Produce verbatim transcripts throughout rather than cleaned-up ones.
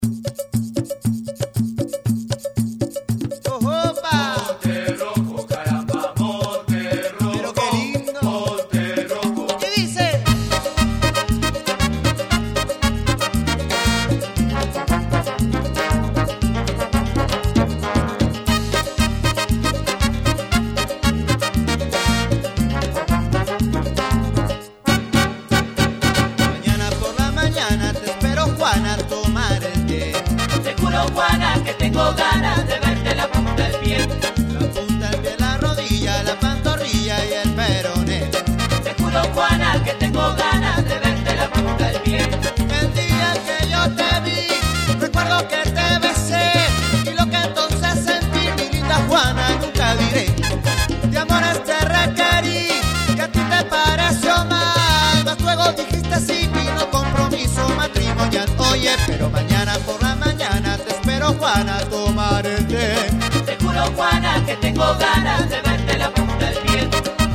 Juana, tomar el té. Te juro, Juana, que tengo ganas de verte la punta del pie. La punta del pie, la rodilla, la pantorrilla y el peroné. Te juro, Juana, que tengo ganas de verte la punta del pie. El día que yo te vi, recuerdo que te besé, y lo que entonces sentí, mi linda Juana, nunca diré. De amores te requerí, que a ti te pareció mal, mas luego dijiste sí, vino compromiso matrimonial. Oye, pero mañana por la mañana te espero, Juana, a tomar el té. Te juro, Juana, que tengo ganas de verte la punta del pie.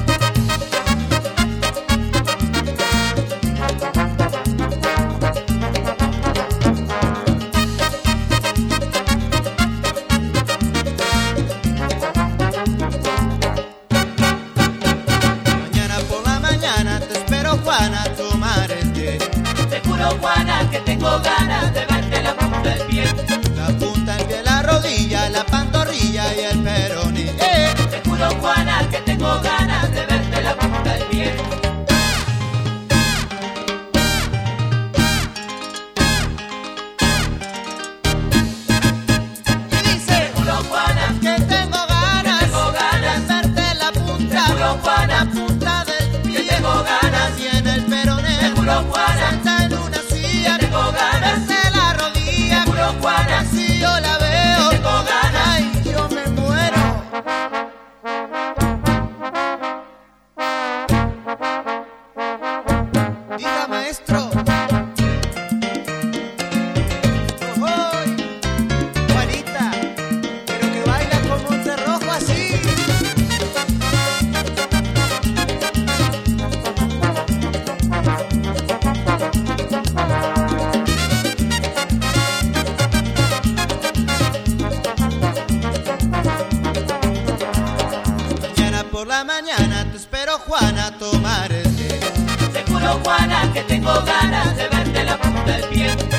Mañana por la mañana te espero, Juana, a tomar el té. Te juro, Juana, que tengo ganas de verte la punta del pie. La punta del pie, la rodilla, la pantorrilla y el peroné. ¡Eh! Te juro, Juana, que tengo ganas de verte la punta del pie. Y dice, Te juro, Juana, que tengo ganas, que tengo ganas de verte la punta, Te juro, Juana, la punta del pie, que tengo ganas y en el peroné. Te juro, Juana, sentada en una silla, que tengo ganas de la rodilla, Te juro, Juana, así yo la veo, que tengo ganas ay, yo me muero. Diga, maestro. Ojoy, Juanita, pero que baila como un cerrojo así. Mañana por la mañana te espero, Juana, a tomar el té. Te juro, Juana, que tengo ganas de verte la punta del pie.